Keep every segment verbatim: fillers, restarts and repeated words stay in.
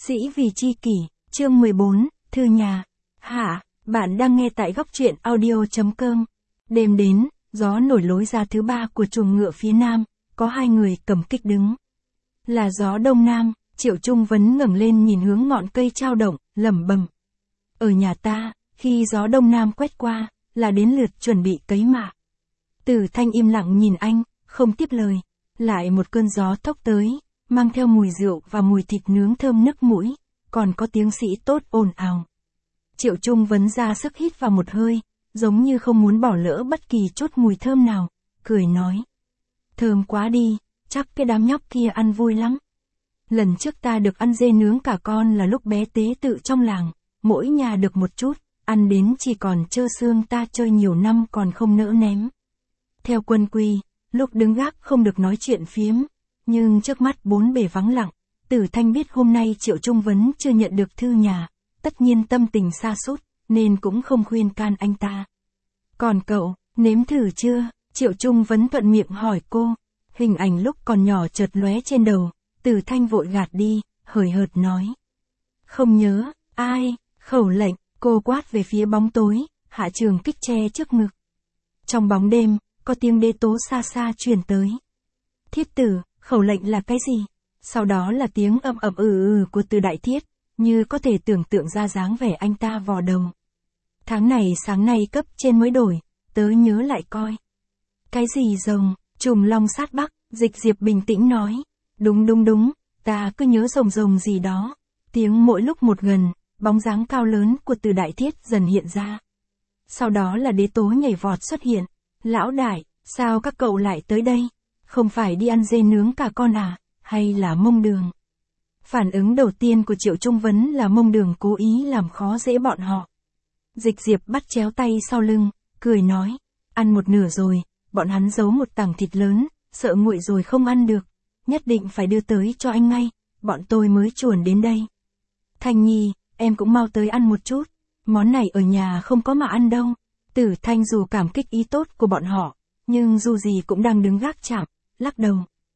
Sĩ vì chi kỷ, chương mười bốn, thư nhà. Hạ, bạn đang nghe tại góc truyện audio chấm com. Đêm đến, gió nổi lối ra thứ ba của chuồng ngựa phía nam, có hai người cầm kích đứng. Là gió đông nam, Triệu Trung Vấn ngẩng lên nhìn hướng ngọn cây trao động, lẩm bẩm. Ở nhà ta, khi gió đông nam quét qua, là đến lượt chuẩn bị cấy mạ. Tử Thanh im lặng nhìn anh, không tiếp lời. Lại một cơn gió thốc tới, mang theo mùi rượu và mùi thịt nướng thơm nức mũi, còn có tiếng sĩ tốt ồn ào. Triệu Trung Vấn ra sức hít vào một hơi, giống như không muốn bỏ lỡ bất kỳ chút mùi thơm nào, cười nói. Thơm quá đi, chắc cái đám nhóc kia ăn vui lắm. Lần trước ta được ăn dê nướng cả con là lúc bé tế tự trong làng, mỗi nhà được một chút, ăn đến chỉ còn trơ xương, ta chơi nhiều năm còn không nỡ ném. Theo quân quy, lúc đứng gác không được nói chuyện phiếm, nhưng trước mắt bốn bề vắng lặng, Tử Thanh biết hôm nay Triệu Trung Vấn chưa nhận được thư nhà, tất nhiên tâm tình sa sút, nên cũng không khuyên can anh ta. Còn cậu, nếm thử chưa? Triệu Trung Vấn thuận miệng hỏi cô. Hình ảnh lúc còn nhỏ chợt lóe trên đầu, Tử Thanh vội gạt đi, hời hợt nói. Không nhớ, ai, khẩu lệnh, cô quát về phía bóng tối, hạ trường kích che trước ngực. Trong bóng đêm, có tiếng đế tố xa xa truyền tới. Thiết tử, khẩu lệnh là cái gì? Sau đó là tiếng ầm ầm ừ ừ của Từ Đại Thiết, như có thể tưởng tượng ra dáng vẻ anh ta vò đầu. Tháng này sáng nay cấp trên mới đổi, tớ nhớ lại coi. Cái gì rồng, trùm long sát bắc, Dịch Diệp bình tĩnh nói. Đúng đúng đúng, ta cứ nhớ rồng rồng gì đó. Tiếng mỗi lúc một gần, bóng dáng cao lớn của Từ Đại Thiết dần hiện ra. Sau đó là đế tố nhảy vọt xuất hiện. Lão đại, sao các cậu lại tới đây? Không phải đi ăn dê nướng cả con à, hay là Mông Đường? Phản ứng đầu tiên của Triệu Trung Vấn là Mông Đường cố ý làm khó dễ bọn họ. Dịch Diệp bắt chéo tay sau lưng, cười nói, ăn một nửa rồi, bọn hắn giấu một tảng thịt lớn, sợ nguội rồi không ăn được, nhất định phải đưa tới cho anh ngay, bọn tôi mới chuồn đến đây. Thanh Nhi, em cũng mau tới ăn một chút, món này ở nhà không có mà ăn đâu. Tử Thanh dù cảm kích ý tốt của bọn họ, nhưng dù gì cũng đang đứng gác chạm, lắc đầu.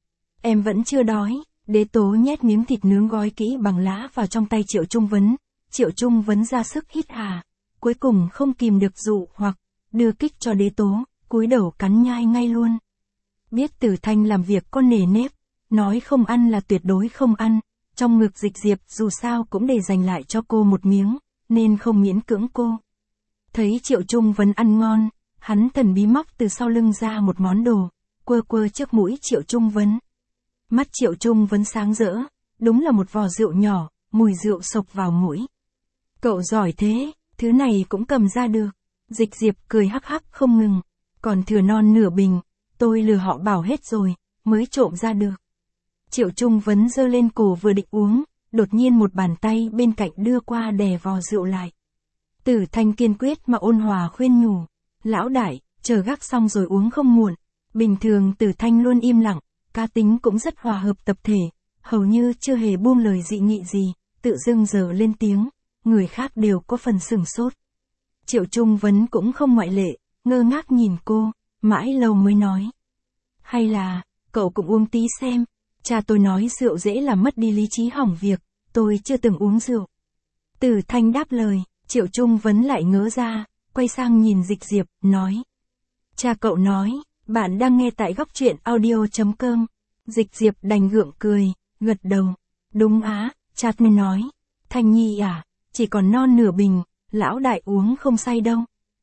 Em vẫn chưa đói, đế tố nhét miếng thịt nướng gói kỹ bằng lá vào trong tay Triệu Trung Vấn. Triệu Trung Vấn ra sức hít hà, cuối cùng không kìm được dụ hoặc, đưa kích cho đế tố, cúi đầu cắn nhai ngay luôn. Biết Tử Thanh làm việc có nề nếp, nói không ăn là tuyệt đối không ăn, trong ngực Dịch Diệp dù sao cũng để dành lại cho cô một miếng, nên không miễn cưỡng cô. Thấy Triệu Trung Vấn ăn ngon, hắn thần bí móc từ sau lưng ra một món đồ, quơ quơ trước mũi Triệu Trung Vấn. Mắt Triệu Trung Vấn sáng rỡ, đúng là một vò rượu nhỏ, mùi rượu sộc vào mũi. Cậu giỏi thế, thứ này cũng cầm ra được. Dịch Diệp cười hắc hắc không ngừng, còn thừa non nửa bình, tôi lừa họ bảo hết rồi, mới trộm ra được. Triệu Trung Vấn giơ lên cổ vừa định uống, đột nhiên một bàn tay bên cạnh đưa qua đè vò rượu lại. Tử Thanh kiên quyết mà ôn hòa khuyên nhủ, lão đại, chờ gác xong rồi uống không muộn. Bình thường Tử Thanh luôn im lặng, cá tính cũng rất hòa hợp tập thể, hầu như chưa hề buông lời dị nghị gì, tự dưng giờ lên tiếng, người khác đều có phần sửng sốt. Triệu Trung Vấn cũng không ngoại lệ, ngơ ngác nhìn cô, mãi lâu mới nói. Hay là, cậu cũng uống tí xem, cha tôi nói rượu dễ làm mất đi lý trí hỏng việc, tôi chưa từng uống rượu. Tử Thanh đáp lời. Triệu Trung Vấn lại ngớ ra, quay sang nhìn Dịch Diệp, nói. Cha cậu nói, bạn đang nghe tại góc truyện audio chấm com. Dịch Diệp đành gượng cười, gật đầu. Đúng á, cha nên nói. Thanh Nhi à, chỉ còn non nửa bình, lão đại uống không say đâu.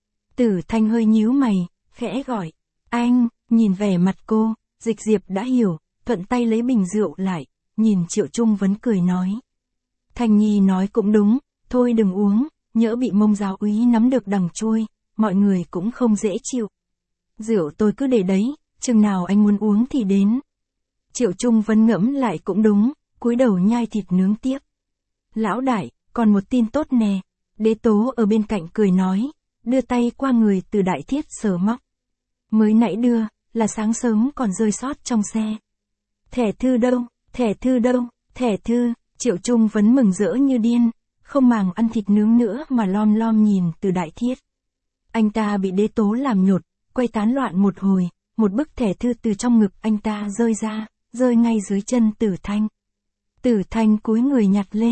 Tử Thanh hơi nhíu mày, khẽ gọi. Anh, nhìn vẻ mặt cô, Dịch Diệp đã hiểu, thuận tay lấy bình rượu lại, nhìn Triệu Trung Vấn cười nói. Thanh Nhi nói cũng đúng, thôi đừng uống. Nhỡ bị Mông giáo úy nắm được đằng chui, mọi người cũng không dễ chịu. Rượu tôi cứ để đấy, chừng nào anh muốn uống thì đến. Triệu Trung Vấn ngẫm lại cũng đúng, cúi đầu nhai thịt nướng tiếp. Lão đại, còn một tin tốt nè, đế tố ở bên cạnh cười nói, đưa tay qua người Từ Đại Thiết sờ móc. Mới nãy đưa, là sáng sớm còn rơi sót trong xe. Thẻ thư đâu, thẻ thư đâu, thẻ thư, Triệu Trung Vấn mừng rỡ như điên. Không màng ăn thịt nướng nữa mà lom lom nhìn Từ Đại Thiết. Anh ta bị đế tố làm nhột, quay tán loạn một hồi, một bức thẻ thư từ trong ngực anh ta rơi ra, rơi ngay dưới chân Tử Thanh. Tử Thanh cúi người nhặt lên,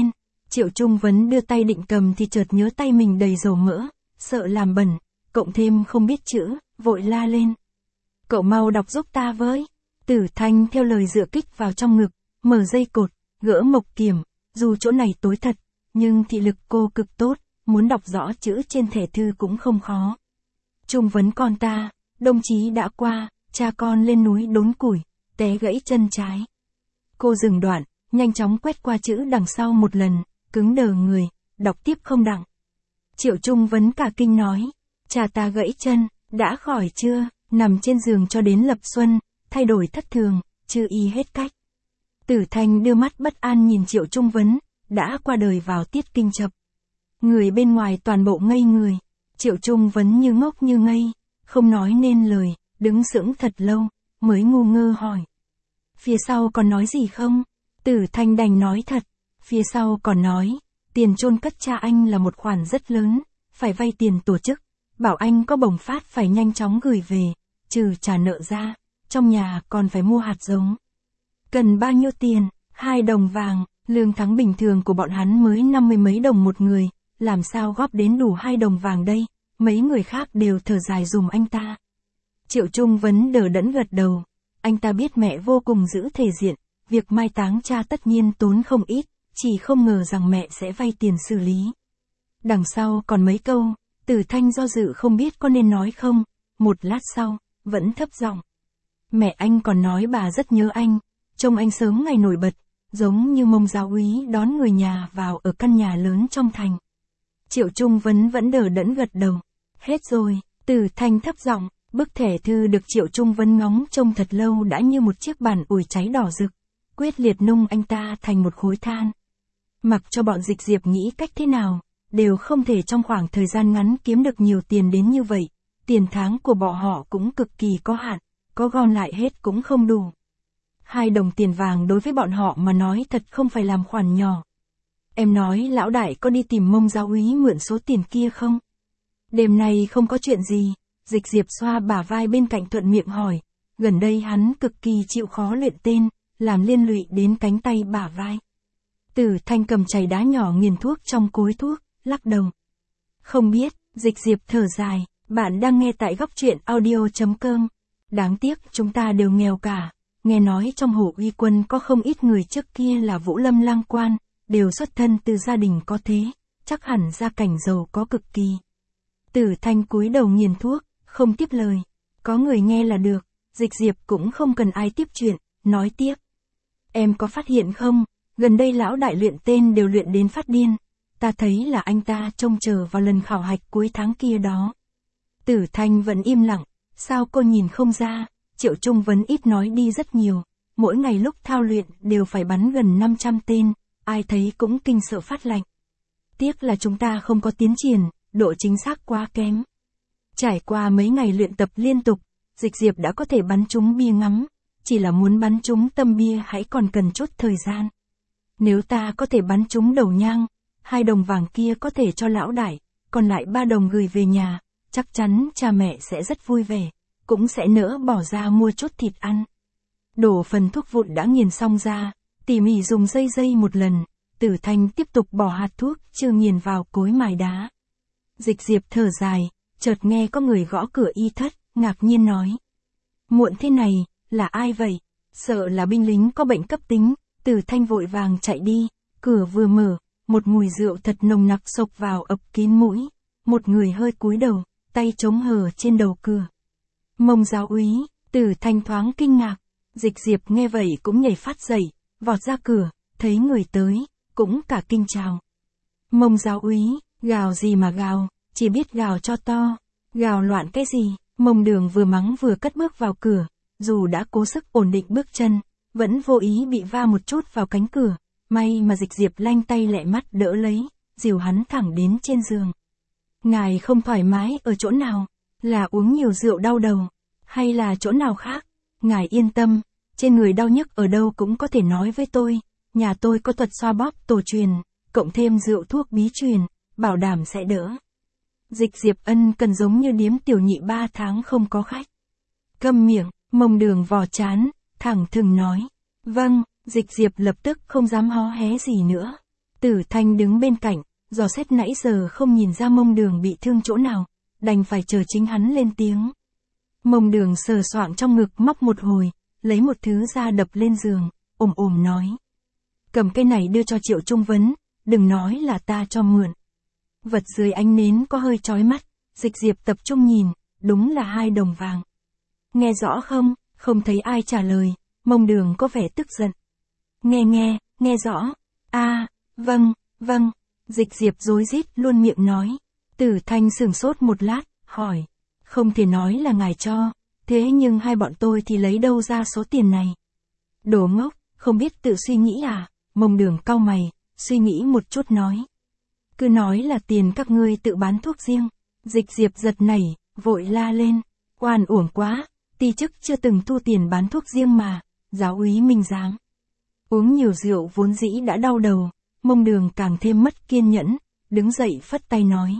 Triệu Trung Vấn đưa tay định cầm thì chợt nhớ tay mình đầy dầu mỡ, sợ làm bẩn, cộng thêm không biết chữ, vội la lên. Cậu mau đọc giúp ta với. Tử Thanh theo lời dựa kích vào trong ngực, mở dây cột, gỡ mộc kiểm, dù chỗ này tối thật, nhưng thị lực cô cực tốt, muốn đọc rõ chữ trên thẻ thư cũng không khó. Trung Vấn con ta, đồng chí đã qua, cha con lên núi đốn củi, té gãy chân trái. Cô dừng đoạn, nhanh chóng quét qua chữ đằng sau một lần, cứng đờ người, đọc tiếp không đặng. Triệu Trung Vấn cả kinh nói, cha ta gãy chân, đã khỏi chưa, nằm trên giường cho đến lập xuân, thay đổi thất thường, chưa y hết cách. Tử Thanh đưa mắt bất an nhìn Triệu Trung Vấn, đã qua đời vào tiết kinh chập. Người bên ngoài toàn bộ ngây người, Triệu Trung Vấn như ngốc như ngây, không nói nên lời, đứng sững thật lâu, mới ngu ngơ hỏi. Phía sau còn nói gì không? Tử Thanh đành nói thật, phía sau còn nói, tiền chôn cất cha anh là một khoản rất lớn, phải vay tiền tổ chức, bảo anh có bổng phát phải nhanh chóng gửi về, trừ trả nợ ra, trong nhà còn phải mua hạt giống. Cần bao nhiêu tiền? Hai đồng vàng, lương tháng bình thường của bọn hắn mới năm mươi mấy đồng một người, làm sao góp đến đủ hai đồng vàng đây? Mấy người khác đều thở dài dùm anh ta. Triệu Trung Vấn đờ đẫn gật đầu, anh ta biết mẹ vô cùng giữ thể diện, việc mai táng cha tất nhiên tốn không ít, chỉ không ngờ rằng mẹ sẽ vay tiền xử lý. Đằng sau còn mấy câu, Tử Thanh do dự không biết có nên nói không, một lát sau, vẫn thấp giọng. Mẹ anh còn nói bà rất nhớ anh, trông anh sớm ngày nổi bật, giống như Mông giáo úy đón người nhà vào ở căn nhà lớn trong thành. Triệu Trung Vấn vẫn đờ đẫn gật đầu. Hết rồi, Tử Thanh thấp giọng, bức thẻ thư được Triệu Trung Vấn ngóng trông thật lâu đã như một chiếc bàn ủi cháy đỏ rực, quyết liệt nung anh ta thành một khối than. Mặc cho bọn Dịch Diệp nghĩ cách thế nào, đều không thể trong khoảng thời gian ngắn kiếm được nhiều tiền đến như vậy, tiền tháng của bọn họ cũng cực kỳ có hạn, có gom lại hết cũng không đủ. Hai đồng tiền vàng đối với bọn họ mà nói thật không phải làm khoản nhỏ. Em nói lão đại có đi tìm Mông giáo úy mượn số tiền kia không? Đêm nay không có chuyện gì, Dịch Diệp xoa bả vai bên cạnh thuận miệng hỏi, gần đây hắn cực kỳ chịu khó luyện tên, làm liên lụy đến cánh tay bả vai. Tử Thanh cầm chày đá nhỏ nghiền thuốc trong cối thuốc, lắc đầu. Không biết, Dịch Diệp thở dài, bạn đang nghe tại góc truyện audio chấm com. Đáng tiếc chúng ta đều nghèo cả, nghe nói trong Hổ Uy Quân có không ít người trước kia là Vũ Lâm lang quan, đều xuất thân từ gia đình có thế, chắc hẳn gia cảnh giàu có cực kỳ. Tử Thanh cúi đầu nghiền thuốc, không tiếp lời, có người nghe là được, Dịch Diệp cũng không cần ai tiếp chuyện, nói tiếp. Em có phát hiện không, gần đây lão đại luyện tên đều luyện đến phát điên, ta thấy là anh ta trông chờ vào lần khảo hạch cuối tháng kia đó. Tử Thanh vẫn im lặng, sao cô nhìn không ra, Triệu Trung Vấn ít nói đi rất nhiều, mỗi ngày lúc thao luyện đều phải bắn gần năm trăm tên, ai thấy cũng kinh sợ phát lạnh. Tiếc là chúng ta không có tiến triển, độ chính xác quá kém. Trải qua mấy ngày luyện tập liên tục, Dịch Diệp đã có thể bắn trúng bia ngắm, chỉ là muốn bắn trúng tâm bia hãy còn cần chút thời gian. Nếu ta có thể bắn trúng đầu nhang, hai đồng vàng kia có thể cho lão đại, còn lại ba đồng gửi về nhà, chắc chắn cha mẹ sẽ rất vui vẻ, cũng sẽ nỡ bỏ ra mua chút thịt ăn. Đổ phần thuốc vụn đã nghiền xong ra, tỉ mỉ dùng dây dây một lần, Tử Thanh tiếp tục bỏ hạt thuốc chưa nghiền vào cối mài đá. Dịch Diệp thở dài, chợt nghe có người gõ cửa y thất, ngạc nhiên nói. Muộn thế này, là ai vậy? Sợ là binh lính có bệnh cấp tính, Tử Thanh vội vàng chạy đi, cửa vừa mở, một mùi rượu thật nồng nặc xộc vào ập kín mũi, một người hơi cúi đầu, tay chống hờ trên đầu cửa. Mông giáo úy, Tử Thanh thoáng kinh ngạc, Dịch Diệp nghe vậy cũng nhảy phát dậy, vọt ra cửa, thấy người tới, cũng cả kinh chào. Mông giáo úy, gào gì mà gào, chỉ biết gào cho to, gào loạn cái gì, Mông Đường vừa mắng vừa cất bước vào cửa, dù đã cố sức ổn định bước chân, vẫn vô ý bị va một chút vào cánh cửa, may mà Dịch Diệp lanh tay lẹ mắt đỡ lấy, dìu hắn thẳng đến trên giường. Ngài không thoải mái ở chỗ nào, là uống nhiều rượu đau đầu, hay là chỗ nào khác? Ngài yên tâm, trên người đau nhức ở đâu cũng có thể nói với tôi, nhà tôi có thuật xoa bóp tổ truyền, cộng thêm rượu thuốc bí truyền, bảo đảm sẽ đỡ. Dịch Diệp ân cần giống như điếm tiểu nhị ba tháng không có khách. Câm miệng, Mông Đường vò chán, thẳng thừng nói. Vâng, Dịch Diệp lập tức không dám hó hé gì nữa. Tử Thanh đứng bên cạnh, dò xét nãy giờ không nhìn ra Mông Đường bị thương chỗ nào, đành phải chờ chính hắn lên tiếng. Mông Đường sờ soạng trong ngực móc một hồi, lấy một thứ ra đập lên giường, ồm ồm nói. Cầm cái này đưa cho Triệu Trung Vấn, đừng nói là ta cho mượn. Vật dưới ánh nến có hơi chói mắt, Dịch Diệp tập trung nhìn, đúng là hai đồng vàng. Nghe rõ không? Không thấy ai trả lời, Mông Đường có vẻ tức giận. Nghe nghe, nghe rõ. A, à, vâng, vâng. Dịch Diệp rối rít luôn miệng nói. Tử Thanh sửng sốt một lát, hỏi. Không thể nói là ngài cho, thế nhưng hai bọn tôi thì lấy đâu ra số tiền này? Đồ ngốc, không biết tự suy nghĩ à? Mông Đường cau mày, suy nghĩ một chút nói. Cứ nói là tiền các ngươi tự bán thuốc riêng. Dịch Diệp giật nảy, vội la lên. Oan uổng quá, ti chức chưa từng thu tiền bán thuốc riêng mà, giáo úy minh giám. Uống nhiều rượu vốn dĩ đã đau đầu, Mông Đường càng thêm mất kiên nhẫn, đứng dậy phất tay nói.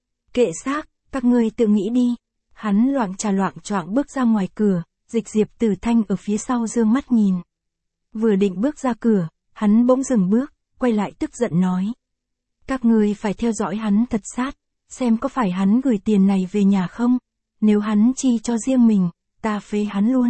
Kệ xác, các ngươi tự nghĩ đi. Hắn loạng trà loạng choạng bước ra ngoài cửa, Dịch Diệp Tử Thanh ở phía sau dương mắt nhìn. Vừa định bước ra cửa, hắn bỗng dừng bước, quay lại tức giận nói. Các ngươi phải theo dõi hắn thật sát, xem có phải hắn gửi tiền này về nhà không, nếu hắn chi cho riêng mình, ta phế hắn luôn.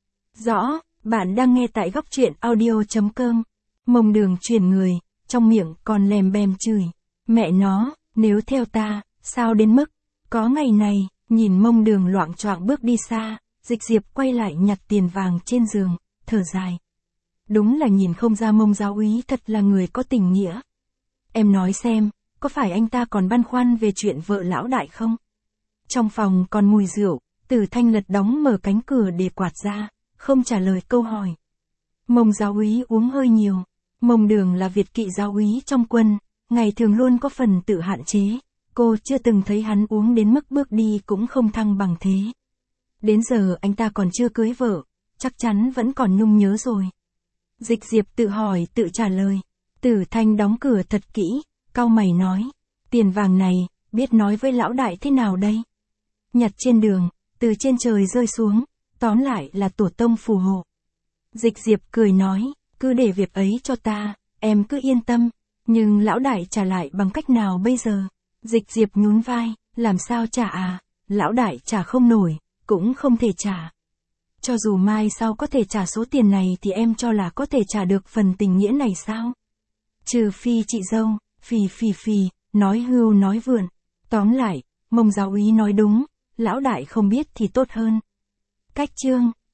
Rõ, bạn đang nghe tại góc truyện audio chấm com. Mông Đường chuyển người, trong miệng còn lèm bèm chửi. Mẹ nó, nếu theo ta, sao đến mức, có ngày này, nhìn Mông Đường loạng choạng bước đi xa, Dịch Diệp quay lại nhặt tiền vàng trên giường, thở dài. Đúng là nhìn không ra Mông giáo úy thật là người có tình nghĩa. Em nói xem, có phải anh ta còn băn khoăn về chuyện vợ lão đại không? Trong phòng còn mùi rượu, Tử Thanh lật đóng mở cánh cửa để quạt ra, không trả lời câu hỏi. Mông giáo úy uống hơi nhiều. Mông Đường là Việt kỵ giáo úy trong quân, ngày thường luôn có phần tự hạn chế. Cô chưa từng thấy hắn uống đến mức bước đi cũng không thăng bằng thế. Đến giờ anh ta còn chưa cưới vợ, chắc chắn vẫn còn nhung nhớ rồi. Dịch Diệp tự hỏi tự trả lời. Tử Thanh đóng cửa thật kỹ, cau mày nói. Tiền vàng này, biết nói với lão đại thế nào đây? Nhặt trên đường, từ trên trời rơi xuống, tóm lại là tổ tông phù hộ. Dịch Diệp cười nói, cứ để việc ấy cho ta, em cứ yên tâm. Nhưng lão đại trả lại bằng cách nào bây giờ? Dịch Diệp nhún vai, làm sao trả à? Lão đại trả không nổi, cũng không thể trả. Cho dù mai sau có thể trả số tiền này thì em cho là có thể trả được phần tình nghĩa này sao? Trừ phi chị dâu, phì phì phì, nói hưu nói vượn. Tóm lại, Mông giáo úy nói đúng, lão đại không biết thì tốt hơn. Cách chương